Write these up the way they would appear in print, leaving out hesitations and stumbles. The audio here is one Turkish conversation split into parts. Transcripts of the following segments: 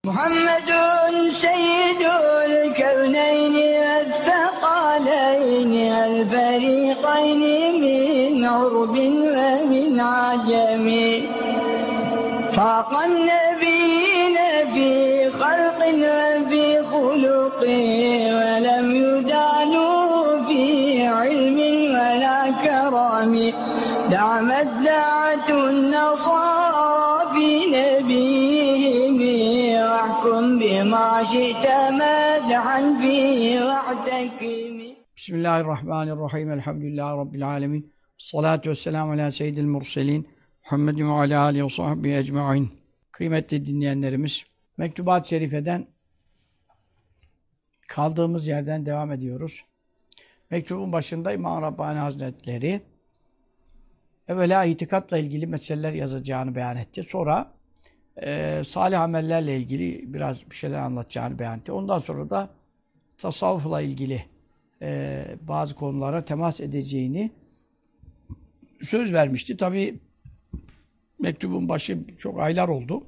محمد سيد الكونين الثقلين الفريقين من عرب ومن عجم فاق النبيين في خلق وفي خلق ولم يدانوا في علم ولا كرم دعمت دعت النصارى في نبيهم واحكم بما شئت مدحا فيه واعتكم. Bismillahirrahmanirrahim. Elhamdülillahi Rabbil alemin. Salatu vesselamu ala seyyidil murselin. Muhammedin ve ala alihi ve sahbihi ecma'in. Kıymetli dinleyenlerimiz, Mektubat-ı Şerife'den kaldığımız yerden devam ediyoruz. Mektubun başında İmam Rabbani Hazretleri evvela itikatla ilgili meseleler yazacağını beyan etti. Sonra salih amellerle ilgili biraz bir şeyler anlatacağını beyan etti. Ondan sonra da tasavvufla ilgili bazı konulara temas edeceğini söz vermişti. Tabii mektubun başı çok aylar oldu.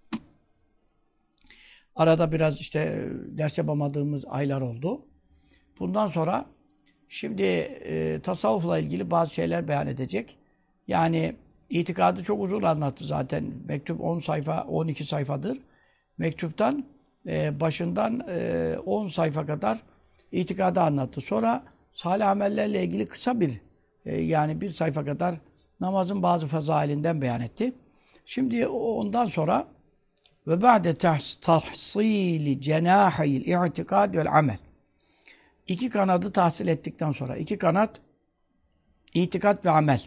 Arada biraz işte ders yapamadığımız aylar oldu. Bundan sonra şimdi tasavvufla ilgili bazı şeyler beyan edecek. Yani itikadı çok uzun anlattı zaten. Mektup 10 sayfa, 12 sayfadır. Mektuptan başından 10 sayfa kadar itikadı anlattı. Sonra salih amellerle ilgili kısa bir yani bir sayfa kadar namazın bazı fazailinden beyan etti. Şimdi ondan sonra ve ba'de tahsili cenahil i'tikad vel amel. İki kanadı tahsil ettikten sonra iki kanat itikat ve amel.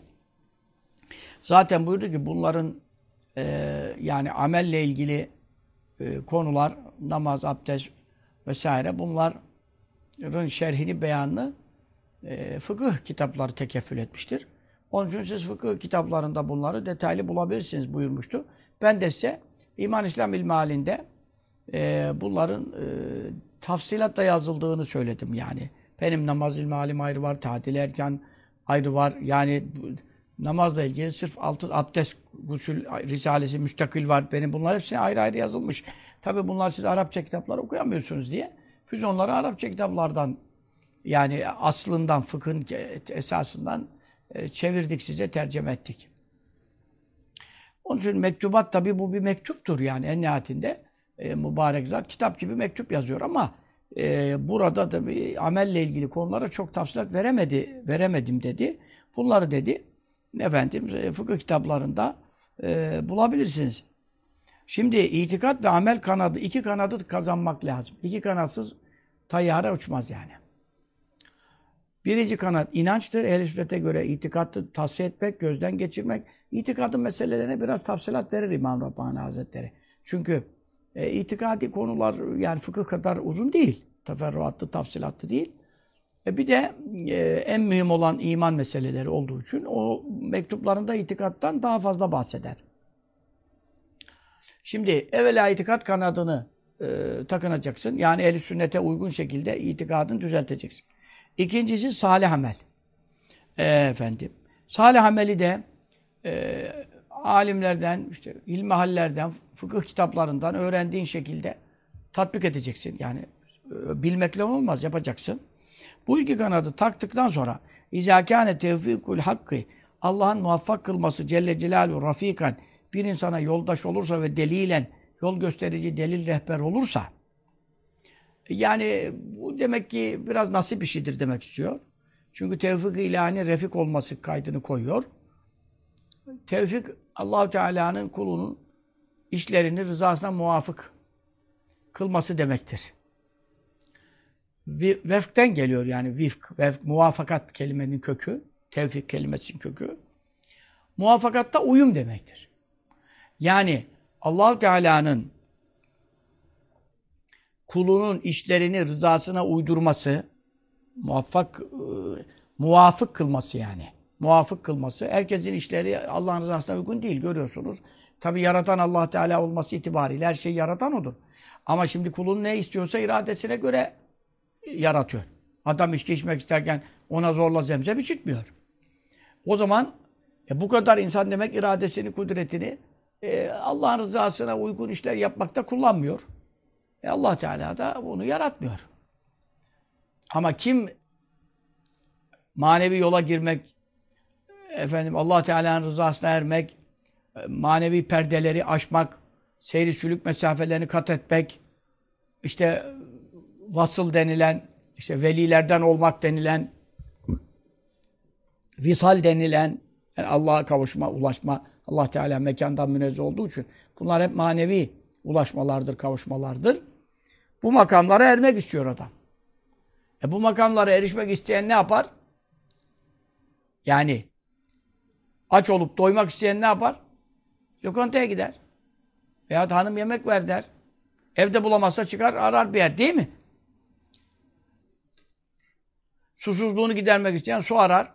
Zaten buyurdu ki bunların yani amelle ilgili konular, namaz, abdest vesaire bunların şerhini, beyanını fıkıh kitapları tekeffül etmiştir. Onun için siz fıkıh kitaplarında bunları detaylı bulabilirsiniz buyurmuştu. Ben de size İman İslam ilmi halinde bunların tafsilatla yazıldığını söyledim yani. Benim namaz ilmi halim ayrı var, tadil erken ayrı var. Yani namazla ilgili sırf altı abdest, gusül risalesi müstakil var. Benim bunlar hepsi ayrı ayrı yazılmış. Tabii bunlar siz Arapça kitaplar okuyamıyorsunuz diye. Biz onları Arapça kitaplardan yani aslından, fıkhın esasından çevirdik size, tercüme ettik. Onun için mektubat tabii bu bir mektuptur yani en nihayetinde mübarek zat kitap gibi mektup yazıyor ama burada tabii amelle ilgili konulara çok tafsilat veremedim dedi. Bunları dedi efendim fıkıh kitaplarında bulabilirsiniz. Şimdi itikat ve amel kanadı, iki kanadı kazanmak lazım. İki kanatsız tayyare uçmaz yani. Birinci kanat inançtır. Ehl-i sünnete göre itikatı tahsiye etmek, gözden geçirmek. İtikadın meselelerine biraz tafsilat verir İmam Rabbani Hazretleri. Çünkü itikadi konular yani fıkıh kadar uzun değil. Teferruatlı, tafsilatlı değil. Bir de en mühim olan iman meseleleri olduğu için o mektuplarında itikattan daha fazla bahseder. Şimdi evvela itikat kanadını takınacaksın. Yani ehl-i sünnete uygun şekilde itikadını düzelteceksin. İkincisi salih amel. Efendim. Salih ameli de alimlerden, işte ilmihallerden, fıkıh kitaplarından öğrendiğin şekilde tatbik edeceksin. Yani bilmekle olmaz, yapacaksın. Bu iki kanadı taktıktan sonra İzâ kâne tevfîkul hakkı Allah'ın muvaffak kılması Celle Celaluhu rafikan bir insana yoldaş olursa ve delilen yol gösterici delil rehber olursa yani bu demek ki biraz nasip işidir demek istiyor. Çünkü tevfik-i ilahi refik olması kaydını koyuyor. Tevfik Allah-u Teala'nın kulunun işlerini rızasına muvafık kılması demektir. Vefkten geliyor yani vefk, muvafakat kelimenin kökü, tevfik kelimesinin kökü. Muvafakatta uyum demektir. Yani Allah-u Teala'nın kulunun işlerini rızasına uydurması, muvafık kılması yani. Muvafık kılması. Herkesin işleri Allah'ın rızasına uygun değil görüyorsunuz. Tabi yaratan Allah Teala olması itibariyle her şeyi yaratan O'dur. Ama şimdi kulun ne istiyorsa iradesine göre yaratıyor. Adam içki içmek isterken ona zorla zemzem içitmiyor. O zaman bu kadar insan demek iradesini, kudretini Allah'ın rızasına uygun işler yapmakta kullanmıyor. Allah Teala da bunu yaratmıyor. Ama kim manevi yola girmek, Allah Teala'nın rızasına ermek, manevi perdeleri aşmak, seyri sülük mesafelerini kat etmek, işte vasıl denilen, işte velilerden olmak denilen, visal denilen, yani Allah'a kavuşma, ulaşma, Allah Teala mekandan münezzeh olduğu için bunlar hep manevi ulaşmalardır, kavuşmalardır. Bu makamlara ermek istiyor adam. Bu makamlara erişmek isteyen ne yapar? Yani aç olup doymak isteyen ne yapar? Lokantaya gider. Veya hanım yemek ver der. Evde bulamazsa çıkar arar bir yer, değil mi? Susuzluğunu gidermek isteyen su arar.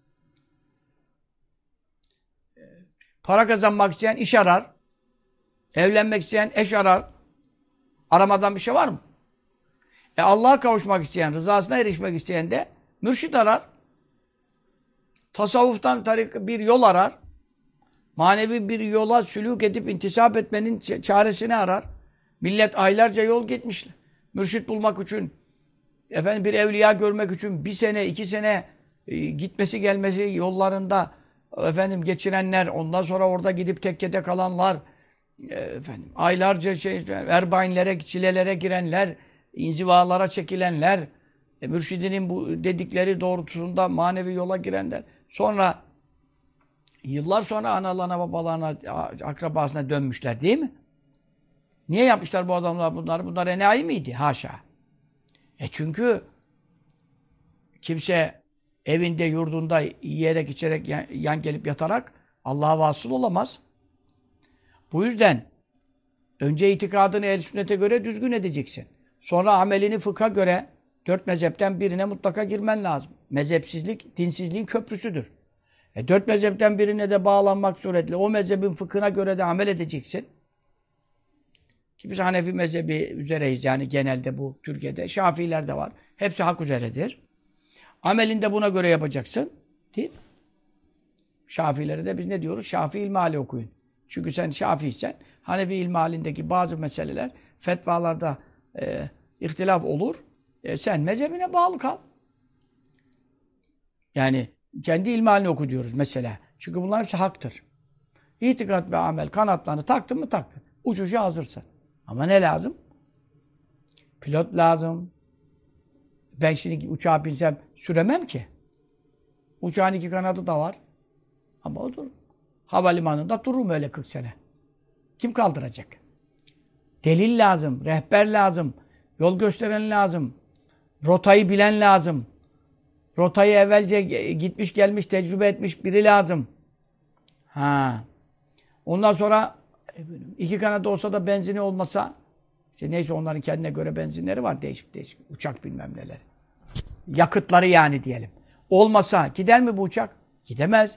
Para kazanmak isteyen iş arar. Evlenmek isteyen eş arar. Aramadan bir şey var mı? Allah'a kavuşmak isteyen, rızasına erişmek isteyen de mürşit arar. Tasavvuftan bir yol arar. Manevi bir yola sülûk edip intisap etmenin çaresini arar. Millet aylarca yol gitmiş. Mürşit bulmak için, bir evliya görmek için 1 sene, 2 sene gitmesi gelmesi yollarında geçirenler, ondan sonra orada gidip tekkede kalanlar, aylarca erbainlere, çilelere girenler, inzivalara çekilenler, mürşidinin bu dedikleri doğrultusunda manevi yola girenler. Sonra yıllar sonra analarına, babalarına, akrabasına dönmüşler, değil mi? Niye yapmışlar bu adamlar bunları? Bunlar enayi miydi? Haşa. Çünkü kimse evinde, yurdunda yiyerek, içerek, yan gelip yatarak Allah'a vasıl olamaz. Bu yüzden önce itikadını ehl-i sünnete göre düzgün edeceksin. Sonra amelini fıkha göre 4 mezhepten birine mutlaka girmen lazım. Mezhepsizlik, dinsizliğin köprüsüdür. 4 mezhepten birine de bağlanmak suretle o mezhebin fıkhına göre de amel edeceksin. Ki biz Hanefi mezhebi üzereyiz yani genelde bu Türkiye'de. Şafiiler de var. Hepsi hak üzeredir. Amelini de buna göre yapacaksın. Değil mi? Şafiilere de biz ne diyoruz? Şafii ilmihali okuyun. Çünkü sen Şafiiysen Hanefi ilmihalindeki bazı meseleler fetvalarda ihtilaf olur. Sen mezhebine bağlı kal. Yani kendi ilmihalini oku diyoruz mesela. Çünkü bunlar hepsi haktır. İtikat ve amel kanatlarını taktın mı taktın. Uçuşa hazırsın. Ama ne lazım? Pilot lazım. Ben şimdi uçağa binsem süremem ki. Uçağın 2 kanadı da var. Ama o durur. Havalimanında dururum öyle 40 sene. Kim kaldıracak? Delil lazım, rehber lazım, yol gösteren lazım, rotayı bilen lazım. Rotayı evvelce gitmiş gelmiş, tecrübe etmiş biri lazım. Ondan sonra 2 kanadı olsa da benzini olmasa, işte neyse onların kendine göre benzinleri var, değişik değişik uçak bilmem neler. Yakıtları yani diyelim. Olmasa gider mi bu uçak? Gidemez.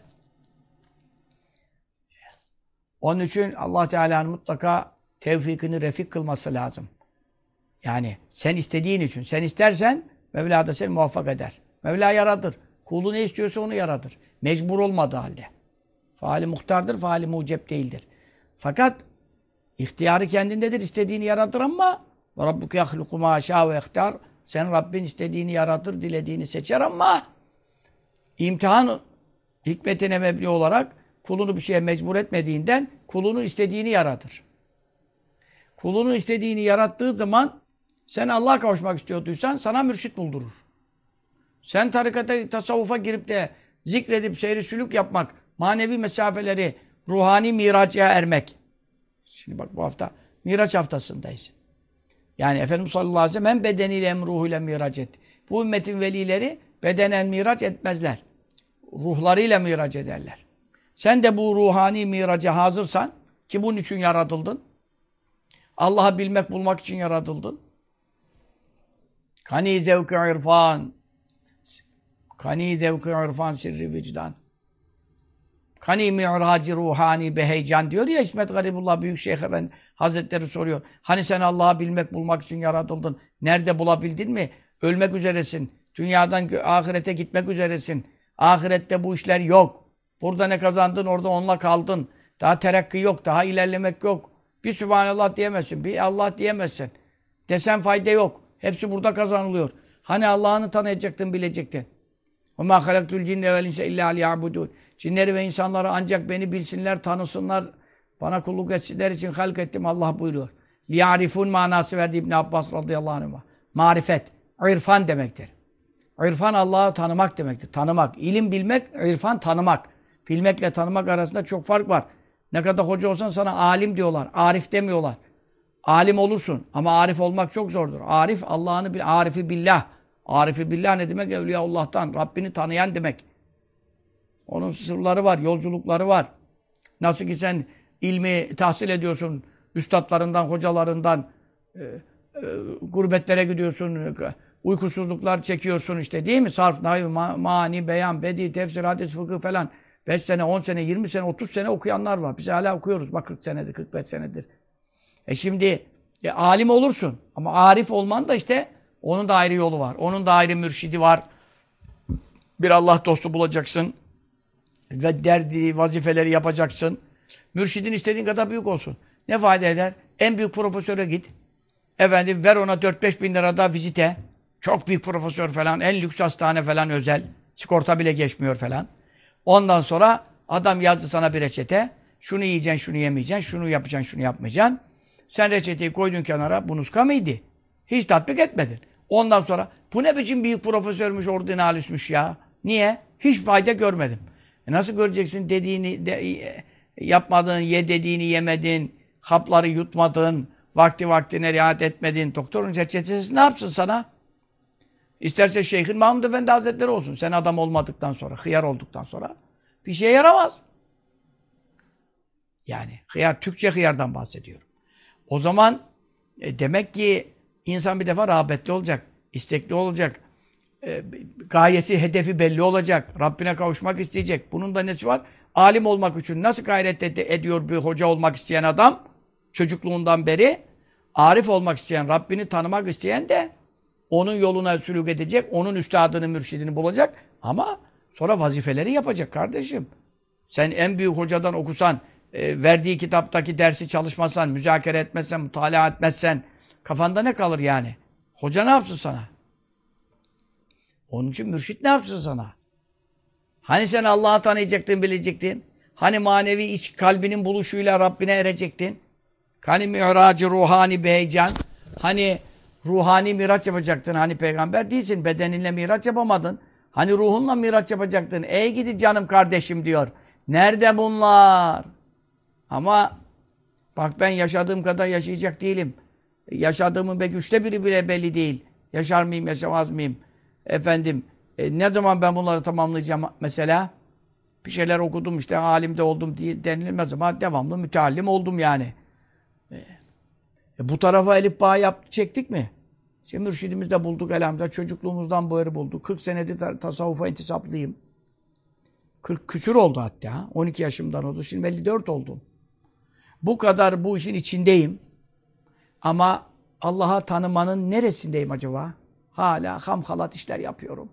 Onun için Allah Teala'nın mutlaka tevfikini refik kılması lazım. Yani sen istediğin için. Sen istersen Mevla da seni muvaffak eder. Mevla yaratır. Kulu ne istiyorsa onu yaratır. Mecbur olmadığı halde. Faali muhtardır, faali mucep değildir. Fakat ihtiyarı kendindedir. İstediğini yaratır ama Rabbuke yahluku ma şâ ve ihtar. Sen Rabbin istediğini yaratır, dilediğini seçer ama imtihan hikmetine mebni olarak kulunu bir şeye mecbur etmediğinden kulunu istediğini yaratır. Kulunu istediğini yarattığı zaman sen Allah'a kavuşmak istiyorduysan sana mürşit buldurur. Sen tarikata, tasavvufa girip de zikredip seyri sülük yapmak, manevi mesafeleri, ruhani miraca ermek. Şimdi bak bu hafta Miraç haftasındayız. Yani Efendimiz sallallahu aleyhi ve sellem hem bedeniyle hem ruhuyla miraç etti. Bu ümmetin velileri bedenen miraç etmezler. Ruhlarıyla miraç ederler. Sen de bu ruhani miraca hazırsan ki bunun için yaratıldın. Allah'ı bilmek, bulmak için yaratıldın. Kani zevk-i irfan. Kani zevk-i irfan sirri vicdan. Kani mi'raci ruhani beheycan diyor ya İsmet Garibullah Büyükşeyh Efendi Hazretleri soruyor. Hani sen Allah'ı bilmek, bulmak için yaratıldın. Nerede bulabildin mi? Ölmek üzeresin. Dünyadan ahirete gitmek üzeresin. Ahirette bu işler yok. Burada ne kazandın orada onunla kaldın. Daha terakki yok, daha ilerlemek yok. Bir Sübhanallah diyemezsin, bir Allah diyemezsin. Desen fayda yok. Hepsi burada kazanılıyor. Hani Allah'ını tanıyacaktın, bilecektin. وَمَا خَلَقْتُ الْجِنَّ وَالْاِنْسَ اِلَّا لِيَعْبُدُونَ Cinleri ve insanları ancak beni bilsinler, tanısınlar, bana kulluk etsinler için halk ettim Allah buyuruyor. لِيَعْرِفُونَ manası verdi İbn Abbas radıyallahu anh. Marifet, irfan demektir. İrfan Allah'ı tanımak demektir. Tanımak. İlim bilmek, irfan tanımak. Bilmekle tanımak arasında çok fark var. Ne kadar hoca olsan sana alim diyorlar. Arif demiyorlar. Alim olursun ama arif olmak çok zordur. Arif Allah'ını bil, arifi billah. Arifi billah ne demek? Evliyaullah'tan, Rabbini tanıyan demek. Onun sırları var, yolculukları var. Nasıl ki sen ilmi tahsil ediyorsun, üstadlarından, hocalarından, gurbetlere gidiyorsun, uykusuzluklar çekiyorsun işte değil mi? Sarf, nahiv, mani, beyan, bedi, tefsir, hadis, fıkıh falan. 5 sene, 10 sene, 20 sene, 30 sene okuyanlar var. Biz hala okuyoruz. Bak 40 senedir, 45 senedir. Şimdi alim olursun. Ama arif olman da işte onun da ayrı yolu var. Onun da ayrı mürşidi var. Bir Allah dostu bulacaksın. Ve derdi, vazifeleri yapacaksın. Mürşidin istediğin kadar büyük olsun. Ne fayda eder? En büyük profesöre git. Efendim ver ona 4-5 bin lira da vizite. Çok büyük profesör falan. En lüks hastane falan özel. Sigorta bile geçmiyor falan. Ondan sonra adam yazdı sana bir reçete. Şunu yiyeceksin, şunu yemeyeceksin. Şunu yapacaksın, şunu yapmayacaksın. Sen reçeteyi koydun kenara. Bu nuska mıydı? Hiç tatbik etmedin. Ondan sonra bu ne biçim büyük profesörmüş, ordinalüsmüş ya. Niye? Hiç fayda görmedim. Nasıl göreceksin dediğini yapmadın, ye dediğini yemedin, hapları yutmadın, vaktine riayet etmedin. Doktorun reçetesi ne yapsın sana? İsterse Şeyhin Mahmud Efendi Hazretleri olsun. Sen adam olmadıktan sonra, hıyar olduktan sonra bir şeye yaramaz. Yani hıyar, Türkçe hıyardan bahsediyorum. O zaman demek ki insan bir defa rağbetli olacak, istekli olacak. Gayesi, hedefi belli olacak. Rabbine kavuşmak isteyecek. Bunun da nesi var? Alim olmak için nasıl gayret ediyor bir hoca olmak isteyen adam? Çocukluğundan beri arif olmak isteyen, Rabbini tanımak isteyen de onun yoluna sülük edecek, onun üstadını, mürşidini bulacak ama sonra vazifeleri yapacak kardeşim. Sen en büyük hocadan okusan, verdiği kitaptaki dersi çalışmazsan, müzakere etmezsen, mutala etmezsen kafanda ne kalır yani? Hoca ne yapsın sana? Onun için mürşit ne yapsın sana? Hani sen Allah'ı tanıyacaktın, bilecektin? Hani manevi iç kalbinin buluşuyla Rabbine erecektin? Hani mi'racı ruhani bir heyecan? Hani ruhani miraç yapacaktın? Hani peygamber değilsin, bedeninle miraç yapamadın. Hani ruhunla miraç yapacaktın? Ey gidi canım kardeşim diyor. Nerede bunlar? Ama bak ben yaşadığım kadar yaşayacak değilim. Yaşadığımın belki 1/3 bile belli değil. Yaşar mıyım, yaşamaz mıyım? Efendim, ne zaman ben bunları tamamlayacağım mesela? Bir şeyler okudum işte, alim de oldum diye denilmez ama devamlı müteallim oldum yani. Bu tarafa elif bağ çektik mi? İşte mürşidimizi de bulduk elhamdülillah. Çocukluğumuzdan bu yeri bulduk. 40 senedir tasavvufa intisaplıyım. 40 küsur oldu hatta. 12 yaşımdan oldu. Şimdi 54 oldum. Bu kadar bu işin içindeyim. Ama Allah'a tanımanın neresindeyim acaba? Hala hamhalat işler yapıyorum.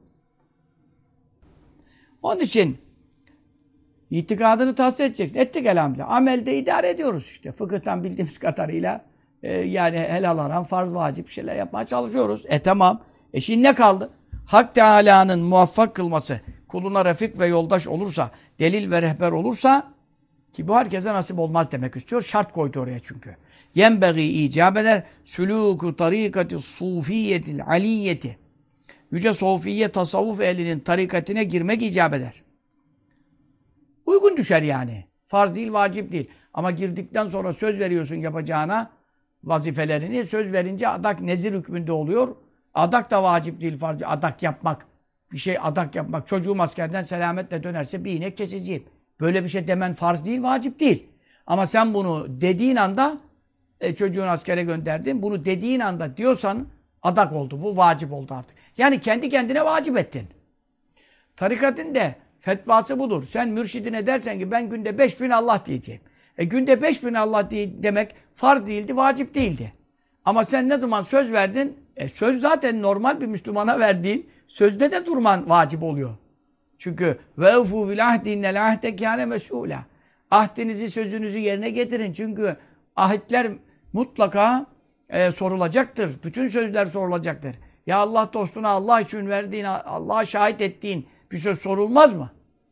Onun için itikadını tahsis edeceksin. Ettik elhamdülillah. Amelde idare ediyoruz işte. Fıkıhtan bildiğimiz kadarıyla yani helal haram, farz vacip şeyler yapmaya çalışıyoruz. Tamam. Şimdi ne kaldı? Hak Teâlâ'nın muvaffak kılması, kuluna refik ve yoldaş olursa, delil ve rehber olursa, ki bu herkese nasip olmaz demek istiyor. Şart koydu oraya çünkü. Yenbeği icab eder. Sülûku tarikati sufiyetil aliyeti. Yüce Sofiye tasavvuf ehlinin tarikatine girmek icap eder. Uygun düşer yani. Farz değil, vacip değil. Ama girdikten sonra söz veriyorsun yapacağına vazifelerini. Söz verince adak nezir hükmünde oluyor. Adak da vacip değil, farz değil. Adak yapmak. Bir şey adak yapmak. Çocuğum askerden selametle dönerse bir inek keseceğim. Böyle bir şey demen farz değil, vacip değil. Ama sen bunu dediğin anda çocuğun askere gönderdin. Bunu dediğin anda diyorsan adak oldu. Bu vacip oldu artık. Yani kendi kendine vacip ettin. Tarikatın de fetvası budur. Sen mürşidine dersen ki ben günde 5000 Allah diyeceğim. Günde 5000 Allah demek farz değildi, vacip değildi. Ama sen ne zaman söz verdin? Söz zaten normal bir Müslümana verdiğin sözde de durman vacip oluyor. Çünkü وَاَوْفُوا بِالْعَهْدِ اِنَّ الْعَهْدَ كَانَ مَسْئُولًا Ahdinizi, sözünüzü yerine getirin. Çünkü ahitler mutlaka sorulacaktır. Bütün sözler sorulacaktır. Ya Allah dostuna Allah için verdiğin, Allah'a şahit ettiğin bir söz sorulmaz mı?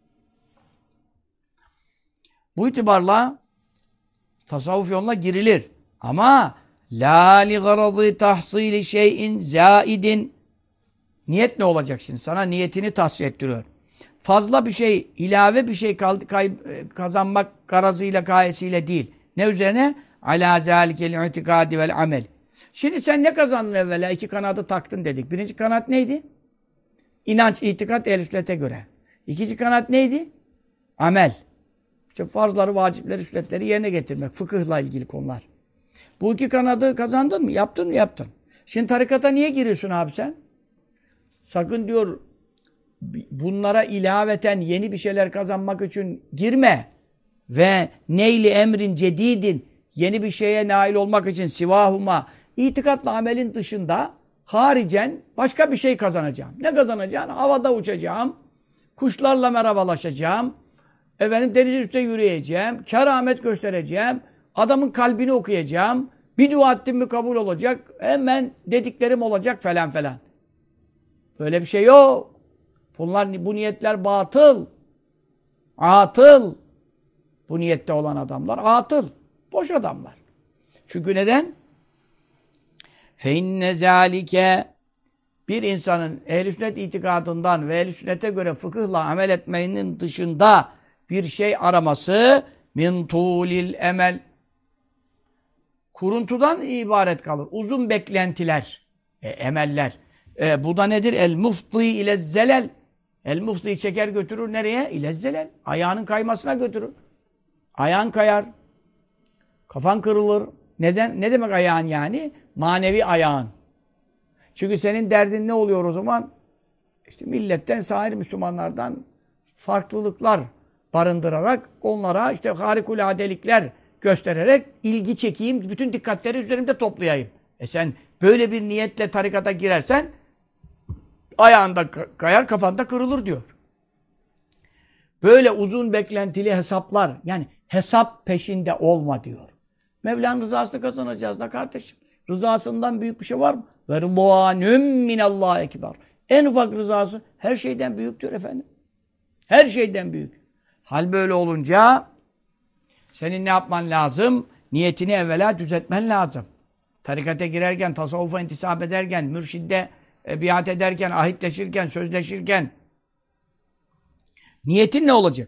Bu itibarla tasavvuf yoluna girilir. Ama la li garadı tahsili şeyin zaidin. Niyet ne olacak şimdi? Sana niyetini tahsil ettiriyor. Fazla bir şey, ilave bir şey kazanmak garazıyla, gayesiyle değil. Ne üzerine? Alâ zâlikel itikâdi vel amel. Şimdi sen ne kazandın evvela? 2 kanadı taktın dedik. Birinci kanat neydi? İnanç, itikat, ehl-i sünnete göre. İkinci kanat neydi? Amel. İşte farzları, vacipleri, sünnetleri yerine getirmek. Fıkıhla ilgili konular. Bu 2 kanadı kazandın mı? Yaptın mı? Yaptın. Şimdi tarikata niye giriyorsun abi sen? Sakın diyor bunlara ilaveten yeni bir şeyler kazanmak için girme. Ve neyli emrin cedidin, yeni bir şeye nail olmak için sivahuma, itikatla amelin dışında haricen başka bir şey kazanacağım. Ne kazanacağım? Havada uçacağım, kuşlarla merhabalaşacağım, deniz üstte yürüyeceğim, keramet göstereceğim, adamın kalbini okuyacağım, bir dua ettim mi kabul olacak, hemen dediklerim olacak falan falan. Böyle bir şey yok. Bu niyetler batıl. Atıl. Bu niyette olan adamlar atıl. Boş adamlar. Çünkü neden? فَاِنَّ ذَٰلِكَ Bir insanın ehl-i sünnet itikadından ve ehl-i sünnete göre fıkıhla amel etmenin dışında bir şey araması min tulil emel. Kuruntudan ibaret kalır. Uzun beklentiler, emeller. Bu da nedir? El-mufti ile zelel. El-muftiyi çeker götürür nereye? İle zelel. Ayağının kaymasına götürür. Ayağın kayar. Kafan kırılır. Neden? Ne demek ayağın yani? Manevi ayağın. Çünkü senin derdin ne oluyor o zaman? İşte milletten, sair Müslümanlardan farklılıklar barındırarak, onlara işte harikuladelikler göstererek ilgi çekeyim, bütün dikkatleri üzerimde toplayayım. Sen böyle bir niyetle tarikata girersen ayağında kayar, kafanda kırılır diyor. Böyle uzun beklentili hesaplar, yani hesap peşinde olma diyor. Mevla'nın rızasını kazanacağız da kardeşim. Rızasından büyük bir şey var mı? Ve rıdvanüm minallâhi ekber. En ufak rızası her şeyden büyüktür efendim. Her şeyden büyük. Hal böyle olunca senin ne yapman lazım? Niyetini evvela düzeltmen lazım. Tarikate girerken, tasavvufa intisap ederken, mürşidde biat ederken, ahitleşirken, sözleşirken niyetin ne olacak?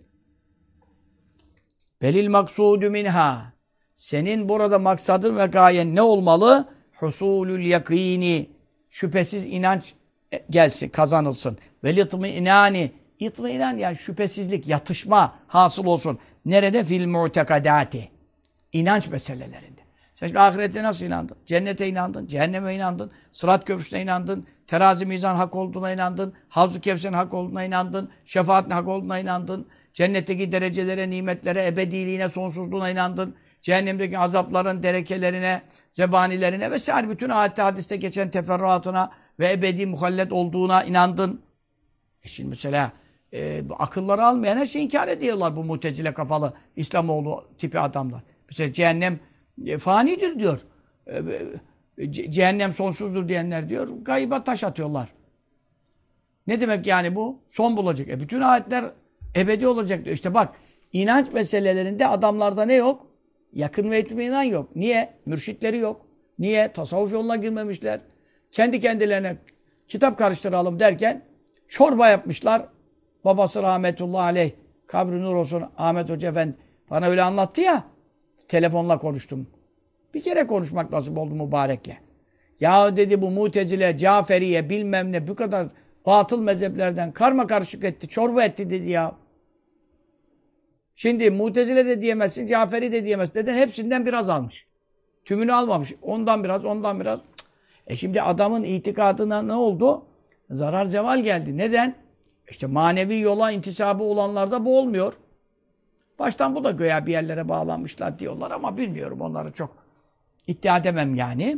Belil maksudu minha. Senin burada maksadın ve gayen ne olmalı? Husulül yakini. Şüphesiz inanç gelsin, kazanılsın. Ve litmînâni. İtmînan yani şüphesizlik, yatışma hasıl olsun. Nerede? Fil mu'tekadâti. İnanç meselelerinde. Sen şimdi ahirette nasıl inandın? Cennete inandın, cehenneme inandın, Sırat Köprüsü'ne inandın, terazi mizan hak olduğuna inandın, Havz-ı Kevser'in hak olduğuna inandın, şefaatin hak olduğuna inandın, cennetteki derecelere, nimetlere, ebediliğine, sonsuzluğuna inandın, cehennemdeki azapların derekelerine, zebanilerine vesaire bütün ayet-i hadiste geçen teferruatına ve ebedi muhallet olduğuna inandın. Şimdi mesela akılları almayan her şeyi inkar ediyorlar bu Mu'tezile kafalı İslamoğlu tipi adamlar. Mesela cehennem fanidir diyor. Cehennem sonsuzdur diyenler diyor. Gayba taş atıyorlar. Ne demek yani bu? Son bulacak. Bütün ayetler ebedi olacak diyor. İşte bak inanç meselelerinde adamlarda ne yok? Yakın ve itminan yok. Niye? Mürşitleri yok. Niye? Tasavvuf yoluna girmemişler. Kendi kendilerine kitap karıştıralım derken çorba yapmışlar. Babası rahmetullahi aleyh, kabri nur olsun Ahmet Hoca Efendi bana öyle anlattı ya. Telefonla konuştum. Bir kere konuşmak nasip oldu mübarekle. Ya dedi bu Mu'tezile, Caferiye bilmem ne bu kadar batıl mezheplerden karma karışık etti, çorba etti dedi ya. Şimdi Mu'tezile de diyemezsin, Caferi de diyemezsin. Neden? Hepsinden biraz almış. Tümünü almamış. Ondan biraz, ondan biraz. Şimdi adamın itikadına ne oldu? Zarar zeval geldi. Neden? İşte manevi yola intisabı olanlarda bu olmuyor. Baştan bu da göya bir yerlere bağlanmışlar diyorlar ama bilmiyorum onları çok iddia edemem yani.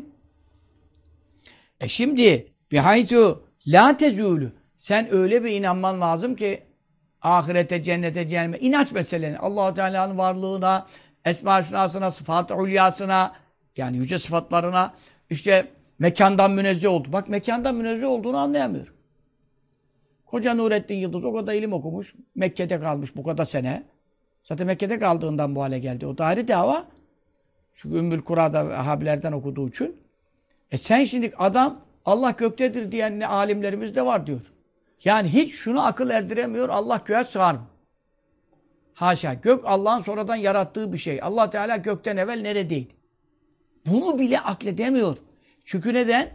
Şimdi bihaytu la tezûlü. Sen öyle bir inanman lazım ki ahirete, cennete, cehenneme inanç meseleni. Allah-u Teala'nın varlığına, Esma-ı Hüsna'sına, sıfat-ı ulyasına yani yüce sıfatlarına İşte mekandan münezzeh oldu. Bak mekandan münezzeh olduğunu anlayamıyor. Koca Nurettin Yıldız o kadar ilim okumuş. Mekke'de kalmış bu kadar sene. Zaten Mekke'de kaldığından bu hale geldi. O da ayrı dava. Çünkü Ümmül Kura'da Vehhabilerden okuduğu için. Sen şimdi adam Allah göktedir diyen ne alimlerimiz de var diyor. Yani hiç şunu akıl erdiremiyor. Allah göğe sığar mı? Haşa. Gök Allah'ın sonradan yarattığı bir şey. Allah Teala gökten evvel neredeydi? Bunu bile akledemiyor. Çünkü neden?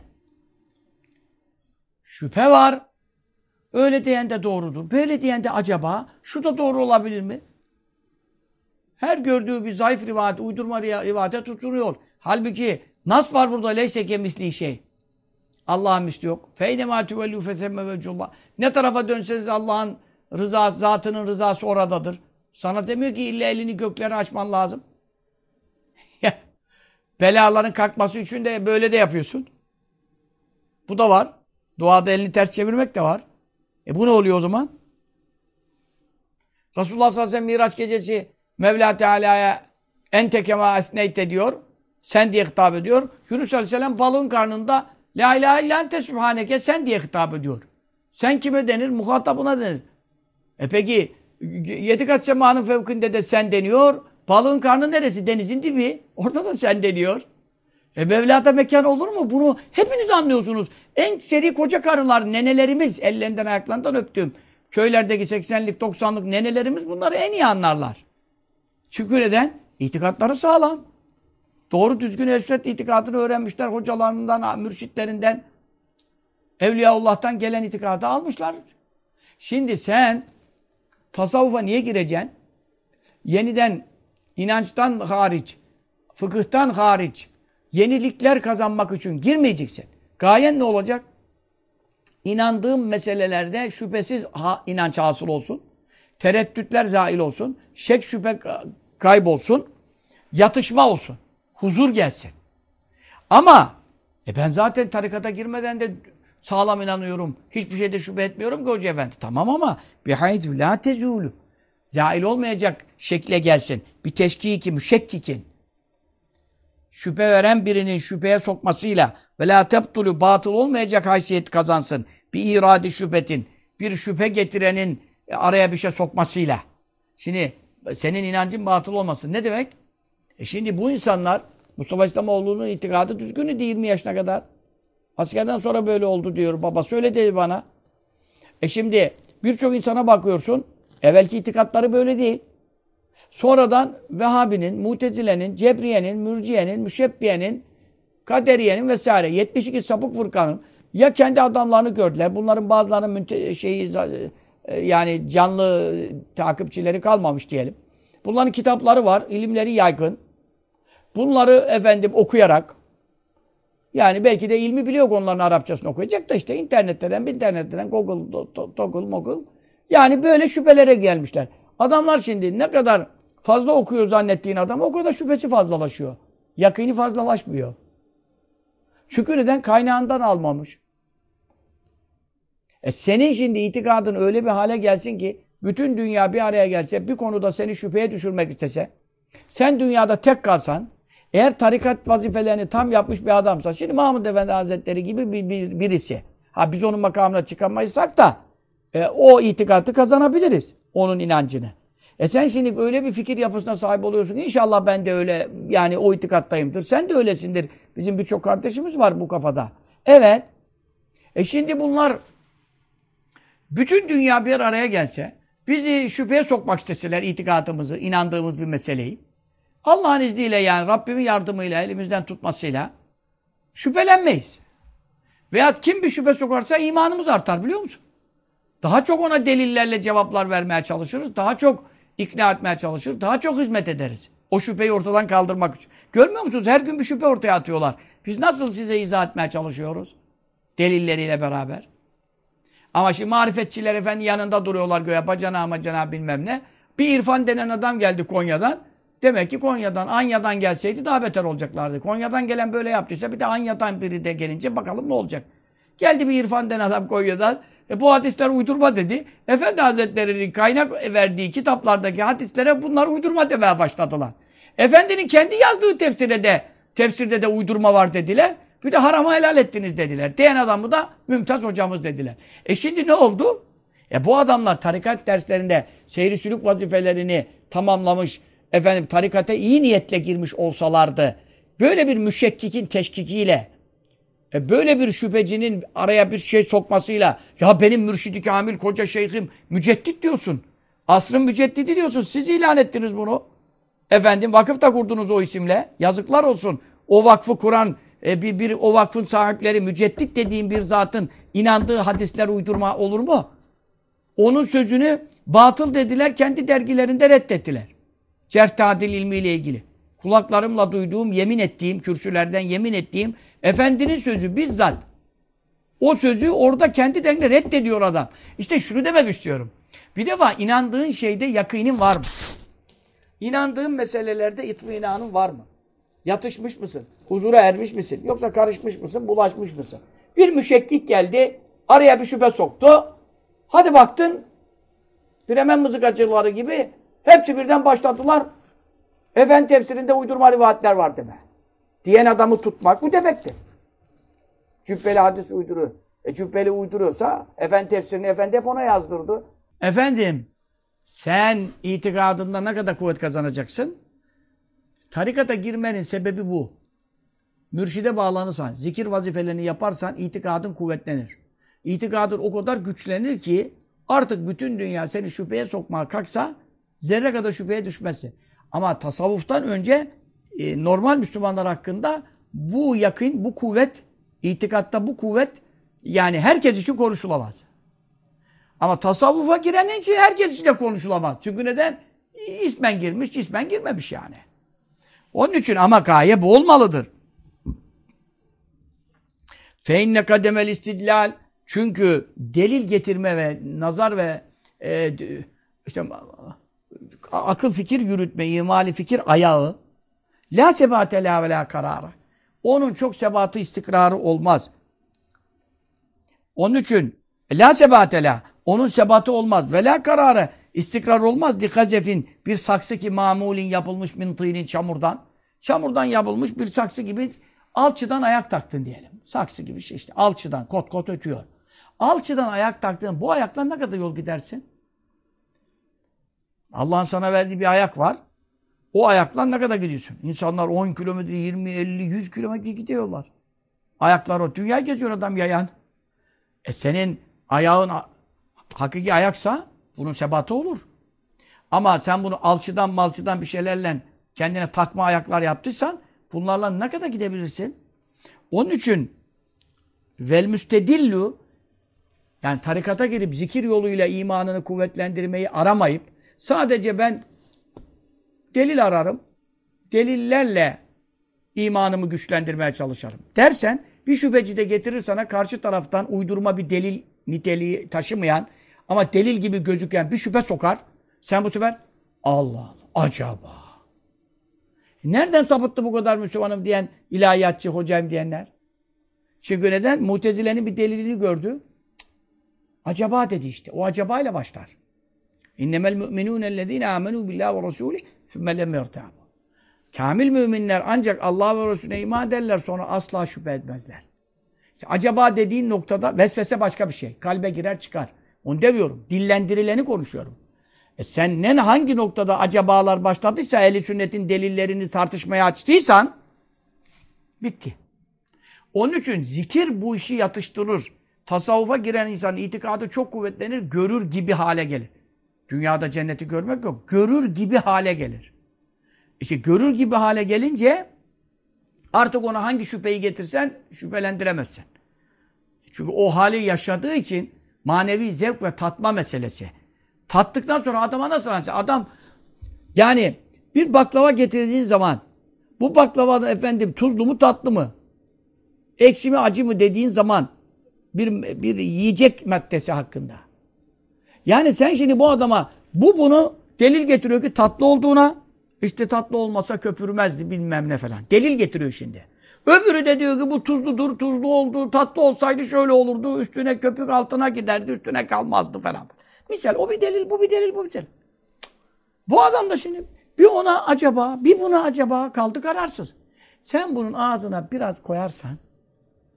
Şüphe var. Öyle diyen de doğrudur. Böyle diyen de acaba şu da doğru olabilir mi? Her gördüğü bir zayıf rivayet, uydurma rivayete tutunuyor. Halbuki nas var burada. Leyse kemisli şey. Allah'ın misli yok. Feynemâ tüvellû fesemme vecullah. Ne tarafa dönseniz Allah'ın rızası, zatının rızası oradadır. Sana demiyor ki illa elini göklere açman lazım. Belaların kalkması için de böyle de yapıyorsun. Bu da var. Duada elini ters çevirmek de var. Bu ne oluyor o zaman? Resulullah sallallahu aleyhi ve sellem Miraç gecesi Mevla Teala'ya ente kema esneyte diyor. Sen diye hitap ediyor. Yunus aleyhisselam balığın karnında la ilahe illa ente sübhaneke sen diye hitap ediyor. Sen kime denir? Muhatabına denir. Peki yedi kat semanın fevkinde de sen deniyor. Balığın karnı neresi? Denizin dibi. Orada da sen deniyor. Mevla'da mekan olur mu? Bunu hepiniz anlıyorsunuz. En seri koca karılar, nenelerimiz, ellerinden ayaklarından öptüm. Köylerdeki 80'lik 90'lık nenelerimiz bunları en iyi anlarlar. Çünkü neden? İtikatları sağlam. Doğru düzgün esvet itikadını öğrenmişler hocalarından, mürşitlerinden. Evliyaullah'tan gelen itikadı almışlar. Şimdi sen tasavvufa niye gireceksin? Yeniden inançtan hariç, fıkıhtan hariç yenilikler kazanmak için girmeyeceksin. Gayen ne olacak? İnandığım meselelerde şüphesiz inanç hasıl olsun. Tereddütler zail olsun. Şek şüphe kaybolsun. Yatışma olsun. Huzur gelsin. Ama ben zaten tarikata girmeden de sağlam inanıyorum. Hiçbir şeyde şüphe etmiyorum ki Hoca Efendi. Tamam ama bihaytü la tezûlü. Zail olmayacak şekle gelsin. Bir teşkiki, müşekkikin. Şüphe veren birinin şüpheye sokmasıyla ve la tebtulü batıl olmayacak haysiyet kazansın. Bir iradi şüphetin, bir şüphe getirenin araya bir şey sokmasıyla. Şimdi senin inancın batıl olmasın. Ne demek? Şimdi bu insanlar Mustafa İslamoğlu'nun itikadı düzgünüydü 20 yaşına kadar. Askerden sonra böyle oldu diyor. Babası öyle dedi bana. Şimdi birçok insana bakıyorsun. Evvelki itikatları böyle değil. Sonradan Vehhabi'nin, Mutezile'nin, Cebriye'nin, Mürciye'nin, Müşebbiye'nin, Kaderiye'nin vesaire 72 sapık fırkanın ya kendi adamlarını gördüler. Bunların bazılarının yani canlı takipçileri kalmamış diyelim. Bunların kitapları var, ilimleri yaygın. Bunları okuyarak yani belki de ilmi biliyor onların Arapçasını okuyacak da işte internetten Google yani böyle şüphelere gelmişler. Adamlar şimdi ne kadar fazla okuyor zannettiğin adam o kadar şüphesi fazlalaşıyor. Yakini fazlalaşmıyor. Çünkü neden? Kaynağından almamış. Senin şimdi itikadın öyle bir hale gelsin ki bütün dünya bir araya gelse bir konuda seni şüpheye düşürmek istese sen dünyada tek kalsan eğer tarikat vazifelerini tam yapmış bir adamsa şimdi Mahmud Efendi Hazretleri gibi birisi biz onun makamına çıkamayızsak da o itikadı kazanabiliriz. Onun inancını. Sen şimdi öyle bir fikir yapısına sahip oluyorsun. İnşallah ben de öyle yani o itikattayımdır. Sen de öylesindir. Bizim birçok kardeşimiz var bu kafada. Evet. Şimdi bunlar bütün dünya bir araya gelse bizi şüpheye sokmak isteseler itikadımızı, inandığımız bir meseleyi Allah'ın izniyle yani Rabbimin yardımıyla elimizden tutmasıyla şüphelenmeyiz. Veyahut kim bir şüphe sokarsa imanımız artar biliyor musun? Daha çok ona delillerle cevaplar vermeye çalışırız. Daha çok ikna etmeye çalışırız. Daha çok hizmet ederiz. O şüpheyi ortadan kaldırmak için. Görmüyor musunuz? Her gün bir şüphe ortaya atıyorlar. Biz nasıl size izah etmeye çalışıyoruz? Delilleriyle beraber. Ama şimdi marifetçiler efendim yanında duruyorlar göğe bacana macana bilmem ne. Bir İrfan denen adam geldi Konya'dan. Demek ki Konya'dan, Anya'dan gelseydi daha beter olacaklardı. Konya'dan gelen böyle yaptıysa bir de Anya'dan biri de gelince bakalım ne olacak. Geldi bir İrfan denen adam Konya'dan. Bu hadisler uydurma dedi. Efendi Hazretleri'nin kaynak verdiği kitaplardaki hadislere bunlar uydurma demeye başladılar. Efendinin kendi yazdığı tefsirde de uydurma var dediler. Bir de haramı helal ettiniz dediler. Diyen adamı da Mümtaz hocamız dediler. Şimdi ne oldu? Bu adamlar tarikat derslerinde seyri sülük vazifelerini tamamlamış, efendim tarikate iyi niyetle girmiş olsalardı, böyle bir müşekkikin teşkikiyle, böyle bir şüphecinin araya bir şey sokmasıyla, ya benim mürşidi kamil koca şeyhim müceddit diyorsun. Asrın müceddidi diyorsun. Siz ilan ettiniz bunu. Efendim vakıf da kurdunuz o isimle. Yazıklar olsun. O vakfı kuran, o vakfın sahipleri müceddit dediğim bir zatın inandığı hadisler uydurma olur mu? Onun sözünü batıl dediler, kendi dergilerinde reddettiler. Cerh tadil ilmiyle ilgili. Kulaklarımla duyduğum, yemin ettiğim, kürsülerden yemin ettiğim efendinin sözü bizzat. O sözü orada kendi dergiyle reddediyor adam. İşte şunu demek istiyorum. Bir defa inandığın şeyde yakinin var mı? İnandığın meselelerde itminanın var mı? Yatışmış mısın? Huzura ermiş misin? Yoksa karışmış mısın? Bulaşmış mısın? Bir müşekkik geldi, araya bir şüphe soktu. Hadi baktın, Bremen mızıkacıları gibi hepsi birden başladılar. Efendi tefsirinde uydurma rivayetler var deme. Diyen adamı tutmak bu demektir. Cübbeli hadis uyduruyor. Cübbeli uyduruyorsa efendi tefsirini efendi hep ona yazdırdı. Efendim, sen itikadında ne kadar kuvvet kazanacaksın? Tarikata girmenin sebebi bu. Mürşide bağlanırsan, zikir vazifelerini yaparsan itikadın kuvvetlenir. İtikadın o kadar güçlenir ki artık bütün dünya seni şüpheye sokmaya kalksa zerre kadar şüpheye düşmezsin. Ama tasavvuftan önce normal Müslümanlar hakkında bu yakın, bu kuvvet, itikatta bu kuvvet yani herkes için konuşulamaz. Ama tasavvufa giren için herkes için de konuşulamaz. Çünkü neden? İsmen girmiş, cismen girmemiş yani. Onun için ama gaye bu olmalıdır. فَاِنَّ kademel istidlal. Çünkü delil getirme ve nazar ve işte akıl fikir yürütme, imali fikir ayağı la sebate la ve la karara. Onun çok sebatı istikrarı olmaz. Onun için la sebate la. Onun sebatı olmaz. Ve la kararı. İstikrar olmaz. Likazefin bir saksı ki mamulin yapılmış min tînin çamurdan. Çamurdan yapılmış bir saksı gibi alçıdan ayak taktın diyelim. Saksı gibi şey işte. Alçıdan kot kot ötüyor. Alçıdan ayak taktın. Bu ayakla ne kadar yol gidersin? Allah'ın sana verdiği bir ayak var. O ayakla ne kadar gidiyorsun? İnsanlar 10 kilometre, 20, 50, 100 kilometre gidiyorlar. Ayaklar o. Dünya geziyor adam yayan. Senin ayağın hakiki ayaksa bunun sebatı olur. Ama sen bunu alçıdan malçıdan bir şeylerle kendine takma ayaklar yaptıysan bunlarla ne kadar gidebilirsin? Onun için vel müstedillu yani tarikata girip zikir yoluyla imanını kuvvetlendirmeyi aramayıp sadece ben delil ararım, delillerle imanımı güçlendirmeye çalışırım dersen bir şüpheci de getirir sana karşı taraftan uydurma bir delil niteliği taşımayan ama delil gibi gözüken bir şüphe sokar. Sen bu sefer Allah Allah acaba. Nereden sapıttı bu kadar Müslümanım diyen ilahiyatçı hocayım diyenler? Çünkü neden? Mutezile'nin bir delilini gördü. Acaba dedi işte. O acabayla başlar. İnnemel mü'minûne ellezîne âmenû billâhi ve rasûlih sümme lem yertâbû. Kamil müminler ancak Allah ve Resulüne iman ederler sonra asla şüphe etmezler. İşte acaba dediğin noktada vesvese başka bir şey. Kalbe girer çıkar. Onu demiyorum. Dillendirileni konuşuyorum. Sen hangi noktada acabalar başladıysa ehl-i sünnetin delillerini tartışmaya açtıysan bitti. Onun için zikir bu işi yatıştırır. Tasavvufa giren insan itikadı çok kuvvetlenir, görür gibi hale gelir. Dünyada cenneti görmek yok. Görür gibi hale gelir. İşte görür gibi hale gelince artık ona hangi şüpheyi getirsen şüphelendiremezsin. Çünkü o hali yaşadığı için manevi zevk ve tatma meselesi. Tattıktan sonra adama nasıl anlayacak? Adam yani bir baklava getirdiğin zaman bu baklavanın efendim tuzlu mu tatlı mı? Ekşi mi acı mı dediğin zaman bir yiyecek maddesi hakkında. Yani sen şimdi bu adama bunu delil getiriyor ki tatlı olduğuna işte tatlı olmasa köpürmezdi bilmem ne falan. Delil getiriyor şimdi. Öbürü de diyor ki bu tuzludur, tuzlu oldu, tatlı olsaydı şöyle olurdu, üstüne köpük altına giderdi, üstüne kalmazdı falan. Misal o bir delil, bu bir delil, bu bir delil. Bu adam da şimdi bir ona acaba, bir buna acaba kaldı kararsız. Sen bunun ağzına biraz koyarsan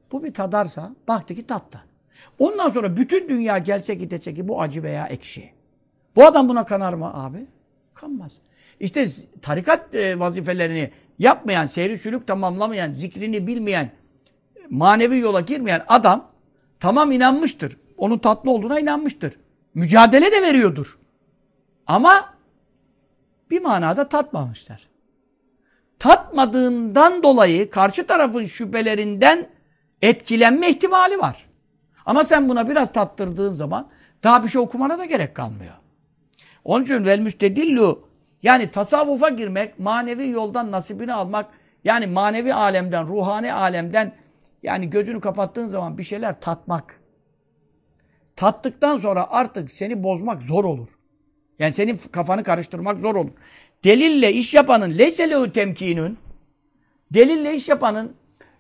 Bu bir tadarsa baktı ki tatlı. Ondan sonra bütün dünya gelse gidecek ki bu acı veya ekşi. Bu adam buna kanar mı abi? Kanmaz. İşte tarikat vazifelerini yapmayan, seyri sülük tamamlamayan, zikrini bilmeyen, manevi yola girmeyen adam tamam inanmıştır. Onun tatlı olduğuna inanmıştır. Mücadele de veriyordur. Ama bir manada tatmamışlar. Tatmadığından dolayı karşı tarafın şüphelerinden etkilenme ihtimali var. Ama sen buna biraz tattırdığın zaman daha bir şey okumana da gerek kalmıyor. Onun için vel müstedillu, yani tasavvufa girmek, manevi yoldan nasibini almak, yani manevi alemden, ruhani alemden, yani gözünü kapattığın zaman bir şeyler tatmak. Tattıktan sonra artık seni bozmak zor olur. Yani senin kafanı karıştırmak zor olur. Delille iş yapanın leyselehu temkinün, delille iş yapanın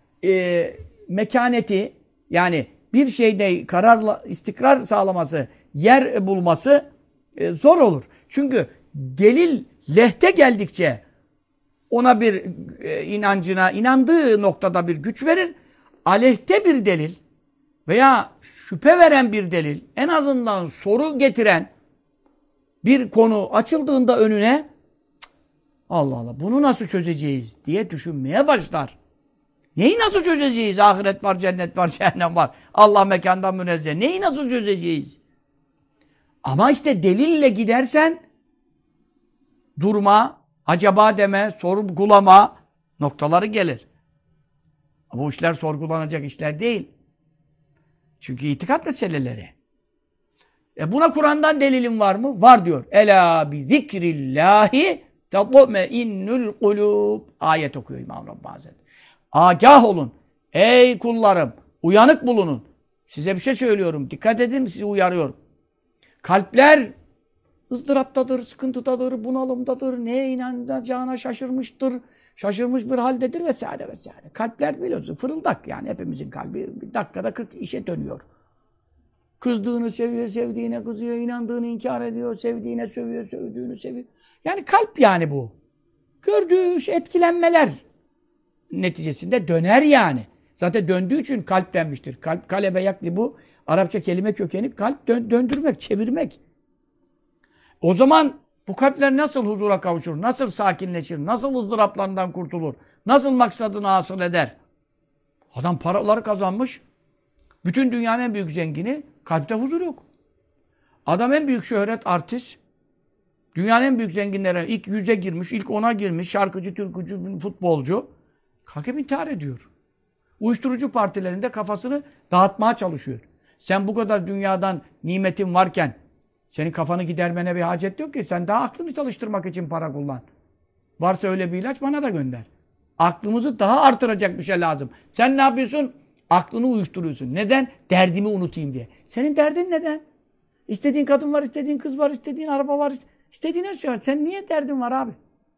mekaneti, yani bir şeyde kararla istikrar sağlaması, yer bulması zor olur. Çünkü delil lehte geldikçe ona bir inancına, inandığı noktada bir güç verir. Aleyhte bir delil veya şüphe veren bir delil, en azından soru getiren bir konu açıldığında önüne Allah Allah bunu nasıl çözeceğiz diye düşünmeye başlar. Neyi nasıl çözeceğiz? Ahiret var, cennet var, cehennem var. Allah mekandan münezzeh. Neyi nasıl çözeceğiz? Ama işte delille gidersen durma, acaba deme, sorgulama noktaları gelir. Ama bu işler sorgulanacak işler değil. Çünkü itikat meseleleri. Buna Kur'an'dan delilin var mı? Var diyor. Ela bi zikrillahi tatma'innul kulub. Ayet okuyor İmam Rabbani Hazretleri. Agah olun. Ey kullarım. Uyanık bulunun. Size bir şey söylüyorum. Dikkat edin, sizi uyarıyorum. Kalpler ızdıraptadır, sıkıntıdadır, bunalımdadır, neye inanacağına şaşırmıştır, şaşırmış bir haldedir vesaire vesaire. Kalpler biliyorsun fırıldak, yani hepimizin kalbi bir dakikada 40 işe dönüyor. Kızdığını seviyor, sevdiğine kızıyor, inandığını inkar ediyor, sevdiğine sövüyor, sövdüğünü seviyor. Yani kalp yani bu. Gördüğü etkilenmeler neticesinde döner yani. Zaten döndüğü için kalp denmiştir. Kalp kalebe yakli bu. Arapça kelime kökeni kalp döndürmek, çevirmek. O zaman bu kalpler nasıl huzura kavuşur? Nasıl sakinleşir? Nasıl ızdıraplarından kurtulur? Nasıl maksadını hasıl eder? Adam paraları kazanmış. Bütün dünyanın en büyük zengini. Kalpte huzur yok. Adam en büyük şöhret artist. Dünyanın en büyük zenginlere ilk 100'e girmiş, ilk 10'a girmiş. Şarkıcı, türkücü, futbolcu. Kalkıp intihar ediyor. Uyuşturucu partilerinde kafasını dağıtmaya çalışıyor. Sen bu kadar dünyadan nimetin varken senin kafanı gidermene bir hacet yok ki. Sen daha aklını çalıştırmak için para kullan. Varsa öyle bir ilaç bana da gönder. Aklımızı daha artıracak bir şey lazım. Sen ne yapıyorsun? Aklını uyuşturuyorsun. Neden? Derdimi unutayım diye. Senin derdin neden? İstediğin kadın var, istediğin kız var, istediğin araba var, istediğin her şey var. Sen niye derdin var abi?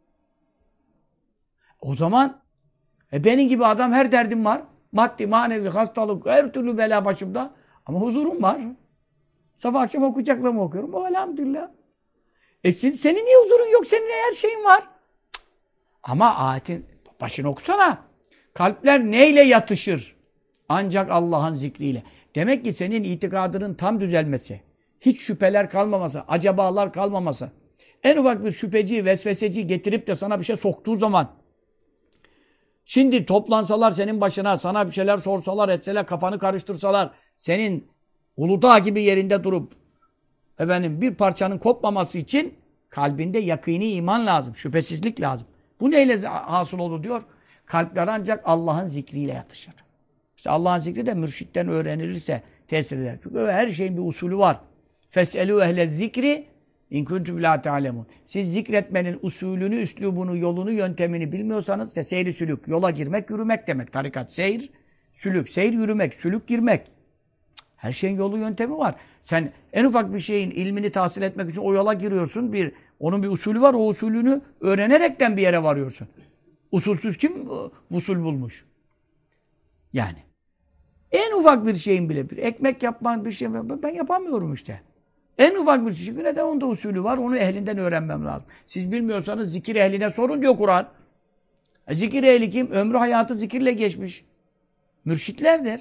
O zaman benim gibi adam her derdim var. Maddi, manevi, hastalık, her türlü bela başımda. Ama huzurum var. Sabah akşam okuyacaklarımı okuyorum. O elhamdülillah. Senin niye huzurun yok? Senin her şeyin var. Cık. Ama ayetin başını okusana. Kalpler neyle yatışır? Ancak Allah'ın zikriyle. Demek ki senin itikadının tam düzelmesi, hiç şüpheler kalmaması, acabalar kalmaması, en ufak bir şüpheci, vesveseci getirip de sana bir şey soktuğu zaman, şimdi toplansalar senin başına, sana bir şeyler sorsalar, etseler, kafanı karıştırsalar, senin Uludağ gibi yerinde durup bir parçanın kopmaması için kalbinde yakîni iman lazım, şüphesizlik lazım. Bu neyle hasıl olur diyor? Kalpler ancak Allah'ın zikriyle yatışır. İşte Allah'ın zikri de mürşitten öğrenilirse tesir eder. Çünkü her şeyin bir usulü var. Fes'elû ehle zikri in kuntum lâ te'alemun. Siz zikretmenin usulünü, üslubunu, yolunu, yöntemini bilmiyorsanız işte seyri sülük, yola girmek, yürümek demek. Tarikat, seyir, sülük, seyir yürümek, sülük girmek. Her şeyin yolu, yöntemi var. Sen en ufak bir şeyin ilmini tahsil etmek için o yola giriyorsun. Onun bir usulü var. O usulünü öğrenerekten bir yere varıyorsun. Usulsüz kim usul bulmuş? Yani. En ufak bir şeyin bile bir ekmek yapman bir şey ben yapamıyorum işte. En ufak bir şey. Çünkü neden onda usulü var? Onu ehlinden öğrenmem lazım. Siz bilmiyorsanız zikir ehline sorun diyor Kur'an. Zikir ehli kim? Ömrü hayatı zikirle geçmiş. Mürşitlerdir.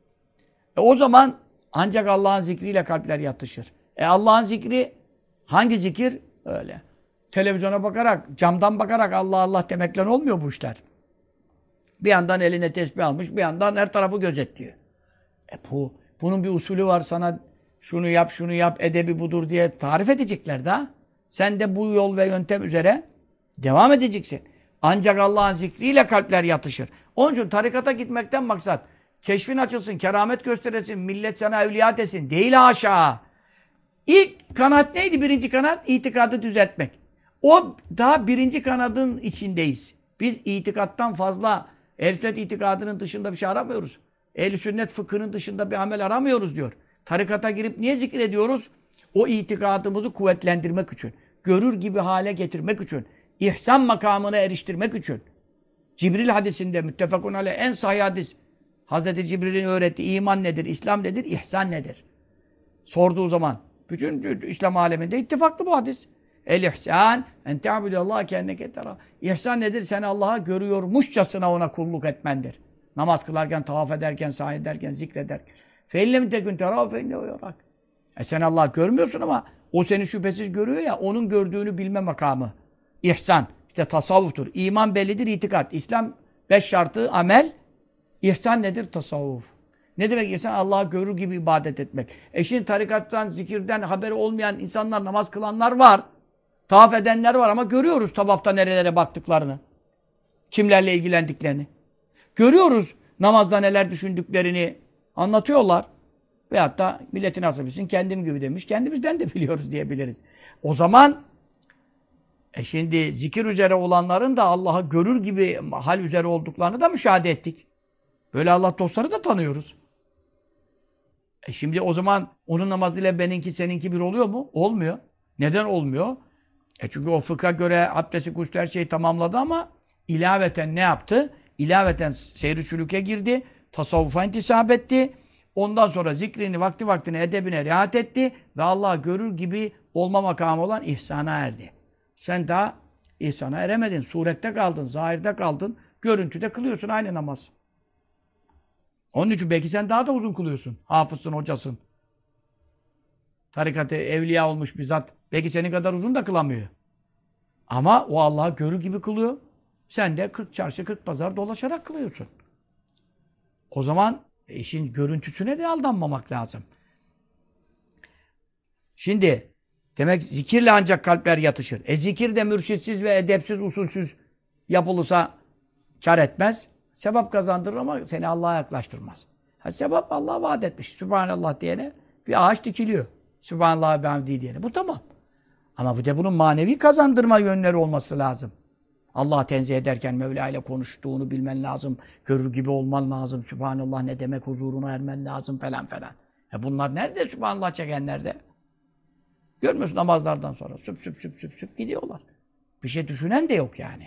O zaman ancak Allah'ın zikriyle kalpler yatışır. Allah'ın zikri hangi zikir? Öyle. Televizyona bakarak, camdan bakarak Allah Allah demekle olmuyor bu işler. Bir yandan eline tesbih almış, bir yandan her tarafı gözetliyor. Bunun bir usulü var, sana şunu yap, şunu yap, edebi budur diye tarif edecekler daha. Sen de bu yol ve yöntem üzere devam edeceksin. Ancak Allah'ın zikriyle kalpler yatışır. Onun için tarikata gitmekten maksat keşfin açılsın, keramet gösteresin, millet sana evliya desin. Değil haşa. İlk kanat neydi? Birinci kanat itikadı düzeltmek. O daha birinci kanadın içindeyiz. Biz itikattan fazla ehl-i sünnet itikadının dışında bir şey aramıyoruz. Ehl-i sünnet fıkhının dışında bir amel aramıyoruz diyor. Tarikata girip niye zikrediyoruz? O itikadımızı kuvvetlendirmek için. Görür gibi hale getirmek için. İhsan makamına eriştirmek için. Cibril hadisinde müttefakun aleyh en sahih hadis. Hazreti Cibril'in öğrettiği iman nedir, İslam nedir, ihsan nedir? Sorduğu zaman. Bütün İslam aleminde ittifaklı bu hadis. El-ihsan en te'abudallah keenneke tera. İhsan nedir? Sen Allah'a görüyormuşçasına ona kulluk etmendir. Namaz kılarken, tavaf ederken, sahi ederken, zikrederken. Feillem tekün tera fe innehu yarak. Sen Allah'ı görmüyorsun ama o seni şüphesiz görüyor ya, onun gördüğünü bilme makamı. İhsan. İşte tasavvuftur. İman bellidir, itikat. İslam 5 şartı, amel. İhsan nedir? Tasavvuf. Ne demek ihsan? Allah'ı görür gibi ibadet etmek. Şimdi tarikattan, zikirden haberi olmayan insanlar, namaz kılanlar var. Tavaf edenler var ama görüyoruz tavafta nerelere baktıklarını. Kimlerle ilgilendiklerini. Görüyoruz namazda neler düşündüklerini anlatıyorlar. Veyahut da milletin nasıl bilsin, kendim gibi demiş. Kendimizden de biliyoruz diyebiliriz. O zaman şimdi zikir üzere olanların da Allah'ı görür gibi hal üzere olduklarını da müşahede ettik. Böyle Allah dostları da tanıyoruz. Şimdi o zaman onun namazıyla benimki seninki bir oluyor mu? Olmuyor. Neden olmuyor? Çünkü o fıkha göre abdesti, gusül her şeyi tamamladı ama ilaveten ne yaptı? İlaveten seyr-i sülüke girdi. Tasavvufa intisap etti. Ondan sonra zikrini, vakti vaktine, edebine riayet etti. Ve Allah'ı görür gibi olma makamı olan ihsana erdi. Sen daha ihsana eremedin. Surette kaldın, zahirde kaldın. Görüntüde kılıyorsun aynı namaz. Onun için belki sen daha da uzun kılıyorsun. Hafızsın, hocasın. Tarikatı evliya olmuş bir zat. Belki senin kadar uzun da kılamıyor. Ama o Allah'ı görür gibi kılıyor. Sen de 40 çarşı 40 pazar dolaşarak kılıyorsun. O zaman işin görüntüsüne de aldanmamak lazım. Şimdi demek zikirle ancak kalpler yatışır. Zikir de mürşitsiz ve edepsiz, usulsüz yapılırsa kar etmez. Sevap kazandırır ama seni Allah'a yaklaştırmaz. Sevap Allah vaat etmiş. Sübhanallah diyene bir ağaç dikiliyor. Sübhanallah ve hamdi diyene. Bu tamam. Ama bir de bunun manevi kazandırma yönleri olması lazım. Allah'ı tenzih ederken Mevla ile konuştuğunu bilmen lazım. Görür gibi olman lazım. Sübhanallah ne demek, huzuruna ermen lazım falan falan. Bunlar nerede Sübhanallah çekenlerde? Görmüyorsun namazlardan sonra. Süp gidiyorlar. Bir şey düşünen de yok yani.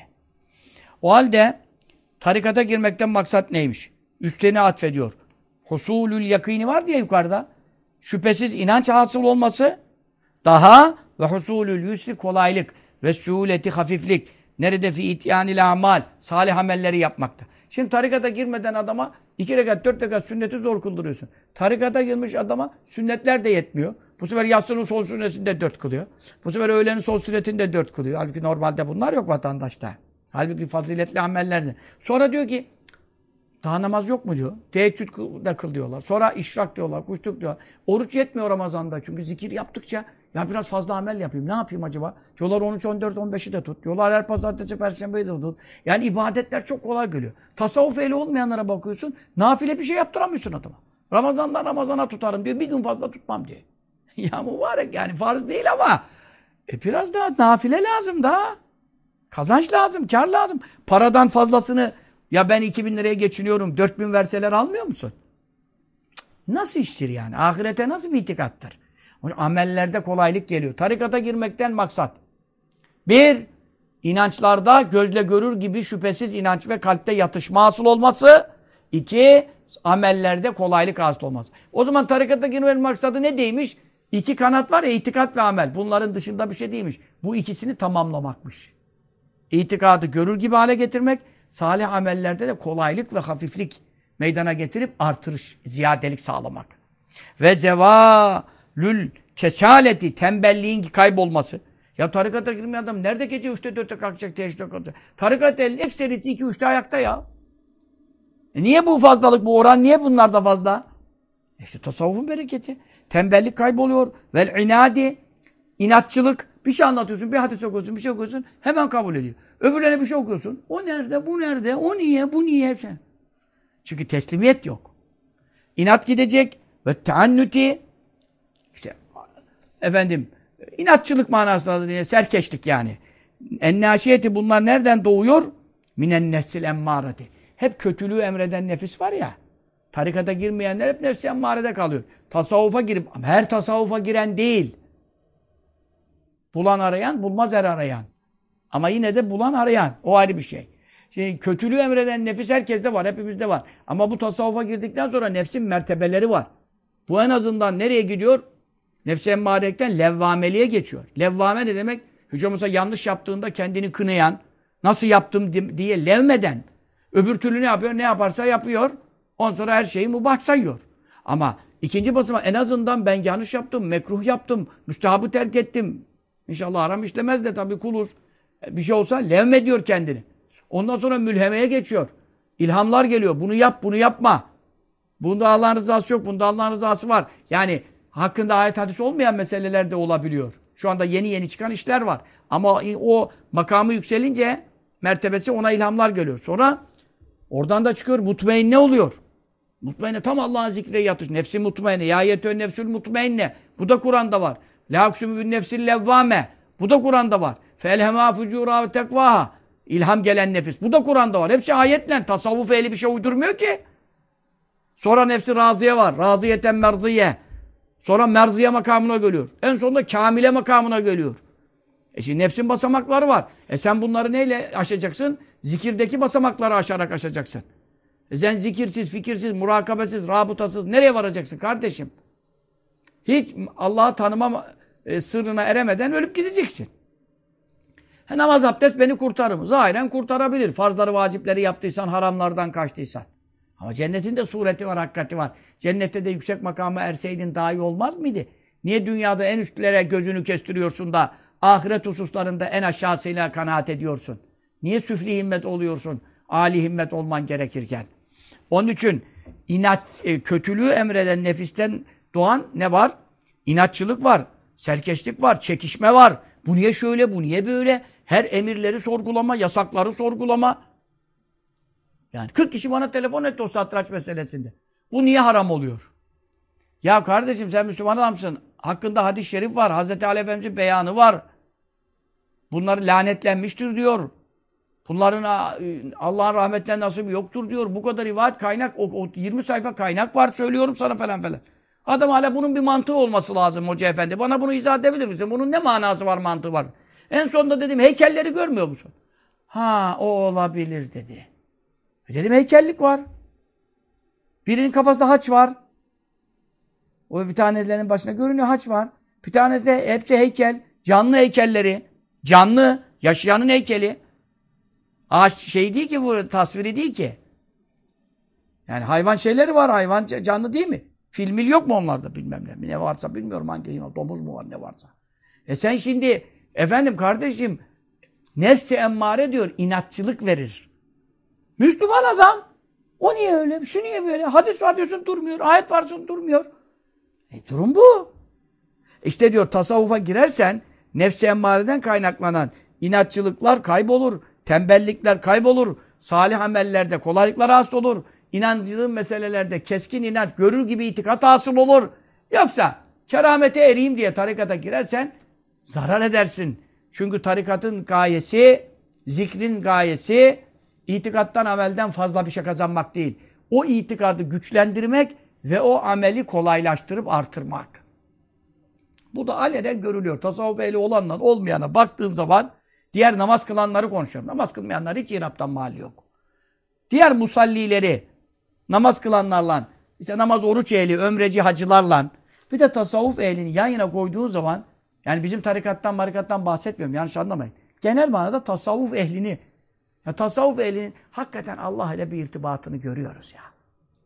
O halde tarikata girmekten maksat neymiş? Üstlerine atfediyor. Husulül yakini var diye yukarıda. Şüphesiz inanç hasıl olması daha ve husulül yusri kolaylık ve suhuleti hafiflik. Nerede fi ityanil amal, salih amelleri yapmakta. Şimdi tarikata girmeden adama 2 rekat, 4 rekat sünneti zor kıldırıyorsun. Tarikata girmiş adama sünnetler de yetmiyor. Bu sefer yatsının son sünnetini de 4 kılıyor. Bu sefer öğlenin son sünnetini de 4 kılıyor. Halbuki normalde bunlar yok vatandaşta. Halbuki faziletli amellerde. Sonra diyor ki daha namaz yok mu diyor. Teheccüd da kıl diyorlar. Sonra işrak diyorlar, kuşluk diyorlar. Oruç yetmiyor Ramazan'da. Çünkü zikir yaptıkça ya biraz fazla amel yapayım. Ne yapayım acaba? Diyorlar 13, 14, 15'i de tut. Diyorlar her pazartesi, perşembeyi de tut. Yani ibadetler çok kolay geliyor. Tasavvuf ehli olmayanlara bakıyorsun. Nafile bir şey yaptıramıyorsun adama. Ramazan'dan Ramazan'a tutarım diyor. Bir gün fazla tutmam diye. Ya mübarek yani farz değil ama biraz daha nafile lazım daha. Kazanç lazım, kar lazım. Paradan fazlasını ya ben 2.000 liraya geçiniyorum, 4.000 verseler almıyor musun? Nasıl iştir yani? Ahirete nasıl bir itikattır? Amellerde kolaylık geliyor. Tarikata girmekten maksat. 1. İnançlarda gözle görür gibi şüphesiz inanç ve kalpte yatışma hasıl olması. 2. Amellerde kolaylık hasıl olması. O zaman tarikata girmenin maksadı ne değilmiş? 2 kanat var ya, itikat ve amel. Bunların dışında bir şey değilmiş. Bu ikisini tamamlamakmış. İtikadı görür gibi hale getirmek, salih amellerde de kolaylık ve hafiflik meydana getirip artırış, ziyadelik sağlamak. Ve zevalül kesaleti, tembelliğin kaybolması. Ya tarikata girmeyen adam nerede gece 3'te 4'te kalkacak, teheccüde kalkacak? Tarikat elin ekserisi 2-3'te ayakta ya. Niye bu fazlalık, bu oran niye bunlarda fazla? İşte tasavvufun bereketi. Tembellik kayboluyor. Vel inadi, inatçılık. Bir şey anlatıyorsun, bir hadis okuyorsun, bir şey okuyorsun, hemen kabul ediyor. Öbürlerine bir şey okuyorsun. O nerede, bu nerede, o niye, bu niye? Hepsi. Çünkü teslimiyet yok. İnat gidecek. Ve teannüti, işte efendim, inatçılık manasında diye serkeşlik yani. Ennâşiyeti, bunlar nereden doğuyor? Minen nefsil emmâreti. Hep kötülüğü emreden nefis var ya. Tarikata girmeyenler hep nefsi emmârede kalıyor. Tasavvufa girip, her tasavvufa giren değil. Bulan arayan, bulmaz er arayan. Ama yine de bulan arayan. O ayrı bir şey. Şimdi kötülüğü emreden nefis herkeste var, hepimizde var. Ama bu tasavvufa girdikten sonra nefsin mertebeleri var. Bu en azından nereye gidiyor? Nefs-i emmarelikten levvameliğe geçiyor. Levvame ne demek? Hocamıza yanlış yaptığında kendini kınayan, nasıl yaptım diye levmeden, öbür türlü ne yapıyor? Ne yaparsa yapıyor. Ondan sonra her şeyi mubah sayıyor. Ama ikinci basamak, en azından ben yanlış yaptım, mekruh yaptım, müstehabı terk ettim. İnşallah haram işlemez de tabii kuluz. Bir şey olsa levmediyor kendini. Ondan sonra mülhemeye geçiyor. İlhamlar geliyor. Bunu yap, bunu yapma. Bunda Allah'ın rızası yok, bunda Allah'ın rızası var. Yani hakkında ayet hadis olmayan meseleler de olabiliyor. Şu anda yeni yeni çıkan işler var. Ama o makamı yükselince mertebesi, ona ilhamlar geliyor. Sonra oradan da çıkıyor, mutmainne oluyor. Mutmainne tam Allah'ın zikrine yatış. Nefsi mutmainne. Ya yetön nefsül mutmainne. Bu da Kur'an'da var. La uksümü bin nefsil levvame. Bu da Kur'an'da var. Felhema fucura ve tekvaha. İlham gelen nefis. Bu da Kur'an'da var. Hepsi ayetle. Tasavvuf ehli bir şey uydurmuyor ki. Sonra nefsi razıye var. Razıyeten merziye. Sonra merziye makamına geliyor. En sonunda kamile makamına geliyor. Şimdi nefsin basamakları var. Sen bunları neyle aşacaksın? Zikirdeki basamakları aşarak aşacaksın. Sen zikirsiz, fikirsiz, murakabesiz, rabıtasız nereye varacaksın kardeşim? Hiç Allah'ı tanıma sırrına eremeden ölüp gideceksin. Namaz, abdest beni kurtarır mı? Zahiren kurtarabilir. Farzları, vacipleri yaptıysan, haramlardan kaçtıysan. Ama cennetin de sureti var, hakikati var. Cennette de yüksek makama erseydin daha iyi olmaz mıydı? Niye dünyada en üstlere gözünü kestiriyorsun da ahiret hususlarında en aşağısıyla kanaat ediyorsun? Niye süfli himmet oluyorsun? Âli himmet olman gerekirken. Onun için inat, kötülüğü emreden nefisten doğan ne var? İnatçılık var, serkeşlik var, çekişme var. Bu niye şöyle, bu niye böyle? Her emirleri sorgulama, yasakları sorgulama. Yani 40 kişi bana telefon etti o satranç meselesinde. Bu niye haram oluyor? Ya kardeşim sen Müslüman adamsın. Hakkında hadis-i şerif var. Hazreti Ali Efendimiz'in beyanı var. Bunlar lanetlenmiştir diyor. Bunların Allah'ın rahmetinden nasibi yoktur diyor. Bu kadar rivayet kaynak, o 20 sayfa kaynak var söylüyorum sana falan falan. Adam hala bunun bir mantığı olması lazım hoca efendi. Bana bunu izah edebilir misin? Bunun ne manası var, mantığı var? En sonunda dedim heykelleri görmüyor musun? Ha o olabilir dedi. Dedim heykellik var. Birinin kafasında haç var. O bir tanelerinin başına görünüyor haç var. Bir tanesi de hepsi heykel. Canlı heykelleri. Canlı. Yaşayanın heykeli. Ağaç şey değil ki bu. Tasviri değil ki. Yani hayvan şeyleri var. Hayvan canlı değil mi? Filmil yok mu onlarda bilmem ne. Ne varsa bilmiyorum hangi domuz mu var ne varsa. Sen şimdi efendim kardeşim nefsi emmare diyor inatçılık verir. Müslüman adam. O niye öyle? Şu niye böyle? Hadis var diyorsun durmuyor. Ayet var diyorsun durmuyor. Durum bu. İşte diyor tasavvufa girersen nefsi emmareden kaynaklanan inatçılıklar kaybolur. Tembellikler kaybolur. Salih amellerde kolaylıklar hasıl olur. İnancılığın meselelerde keskin inanç, görür gibi itikat hasıl olur. Yoksa keramete ereyim diye tarikata girersen zarar edersin. Çünkü tarikatın gayesi, zikrin gayesi itikattan, amelden fazla bir şey kazanmak değil. O itikadı güçlendirmek ve o ameli kolaylaştırıp artırmak. Bu da alenen görülüyor. Tasavvuf ehli olanla olmayana baktığın zaman diğer namaz kılanları konuşuyorum. Namaz kılmayanlar hiç iraptan mal yok. Diğer musallileri, namaz kılanlarla, işte namaz oruç ehli, ömreci hacılarla bir de tasavvuf ehlini yan yana koyduğun zaman yani bizim tarikattan marikattan bahsetmiyorum. Yanlış anlamayın. Genel manada tasavvuf ehlini ya tasavvuf ehlinin hakikaten Allah ile bir irtibatını görüyoruz ya.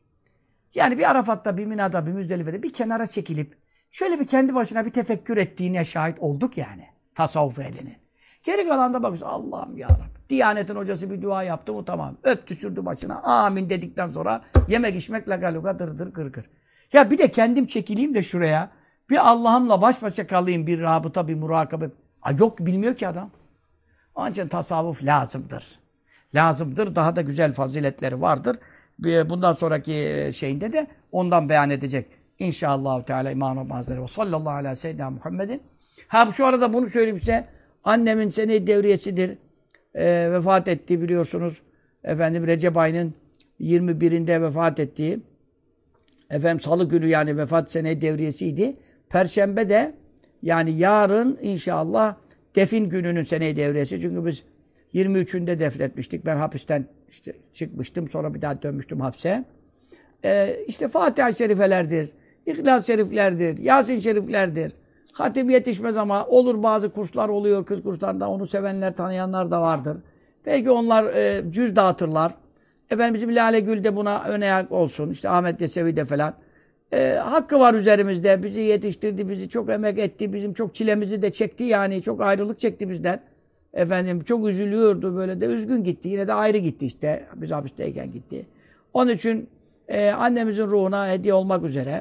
Yani bir Arafat'ta, bir Mina'da, bir Müzdelife'de bir kenara çekilip şöyle bir kendi başına bir tefekkür ettiğine şahit olduk yani. Tasavvuf ehlinin. Geri kalan da bakıyorsun Allah'ım ya Rabbi. Diyanetin hocası bir dua yaptı mı tamam. Öptü sürdü başına. Amin dedikten sonra yemek içmek lagaluga dırdır kırkır. Ya bir de kendim çekileyim de şuraya. Bir Allah'ımla baş başa kalayım. Bir rabıta, bir murakabe. Yok bilmiyor ki adam. Onun için tasavvuf lazımdır. Lazımdır. Daha da güzel faziletleri vardır. Bundan sonraki şeyinde de ondan beyan edecek. İnşallah Teala İmam-ı Hazretleri ve sallallahu aleyhi ve sellem Muhammedin. Şu arada bunu söyleyeyim size. Annemin sene devriyesidir. Vefat etti biliyorsunuz. Efendim Recep ayının 21'inde vefat etti. Efendim salı günü yani vefat sene devriyesiydi. Perşembe de yani yarın inşallah defin gününün sene devriyesi. Çünkü biz 23'ünde defnetmiştik. Ben hapisten işte çıkmıştım. Sonra bir daha dönmüştüm hapse. İşte Fatiha-i Şerifelerdir. İhlas-ı Şeriflerdir. Yasin Şeriflerdir. Hatim yetişmez ama olur bazı kurslar oluyor. Kız kurslarında onu sevenler, tanıyanlar da vardır. Belki onlar cüz dağıtırlar. Efendim bizim Lale Gül de buna ön ayak olsun. İşte Ahmet Yesevi de falan. Hakkı var üzerimizde. Bizi yetiştirdi, bizi çok emek etti. Bizim çok çilemizi de çekti yani. Çok ayrılık çekti bizden. Efendim çok üzülüyordu böyle de üzgün gitti. Yine de ayrı gitti işte. Biz hapisteyken gitti. Onun için annemizin ruhuna hediye olmak üzere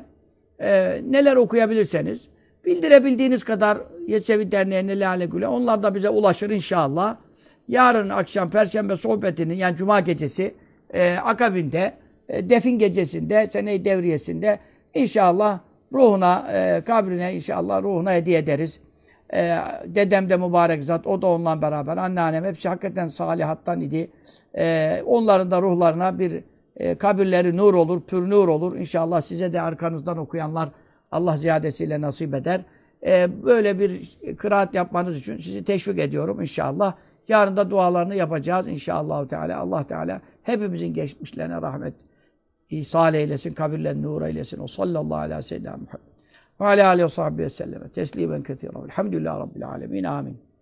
neler okuyabilirseniz bildirebildiğiniz kadar Yesevi Derneği'ne Lale Gül'e onlar da bize ulaşır inşallah. Yarın akşam Perşembe sohbetinin yani Cuma gecesi akabinde defin gecesinde sene-i devriyesinde inşallah ruhuna kabrine inşallah ruhuna hediye ederiz. Dedem de mübarek zat o da onunla beraber anneannem hepsi hakikaten salihattan idi. Onların da ruhlarına bir kabirleri nur olur, pür nur olur. İnşallah size de arkanızdan okuyanlar Allah ziyadesiyle nasip eder. Böyle bir kıraat yapmanız için sizi teşvik ediyorum inşallah. Yarın da dualarını yapacağız inşallah Teala. Allah Teala hepimizin geçmişlerine rahmet ihsal eylesin, kabirlerini nur eylesin. O sallallahu aleyhi ve sellem Muhammed. Ve alâ aleyhi ve sahbihi ve sellem. Teslimen ketîran. Elhamdülillahi Rabbil âlemin. Amin.